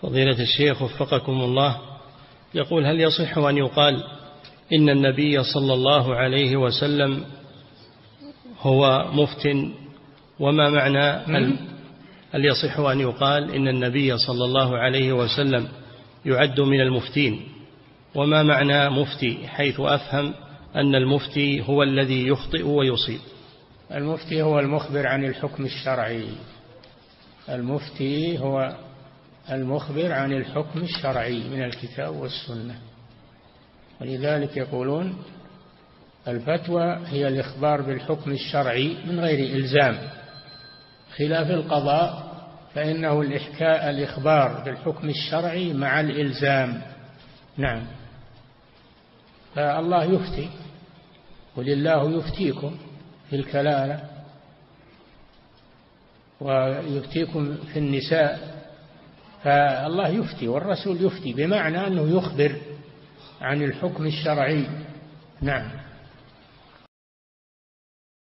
فضيلة الشيخ وفقكم الله، يقول: هل يصح أن يقال إن النبي صلى الله عليه وسلم هو مفت؟ وما معنى هل يصح أن يقال إن النبي صلى الله عليه وسلم يعد من المفتين؟ وما معنى مفتي، حيث أفهم أن المفتي هو الذي يخطئ ويصيب؟ المفتي هو المخبر عن الحكم الشرعي. المفتي هو المخبر عن الحكم الشرعي من الكتاب والسنة، ولذلك يقولون الفتوى هي الإخبار بالحكم الشرعي من غير إلزام، خلاف القضاء فإنه الإخبار بالحكم الشرعي مع الإلزام. نعم. فالله يفتي، قل الله يفتيكم في الكلالة ويفتيكم في النساء، فالله يفتي والرسول يفتي، بمعنى أنه يخبر عن الحكم الشرعي. نعم.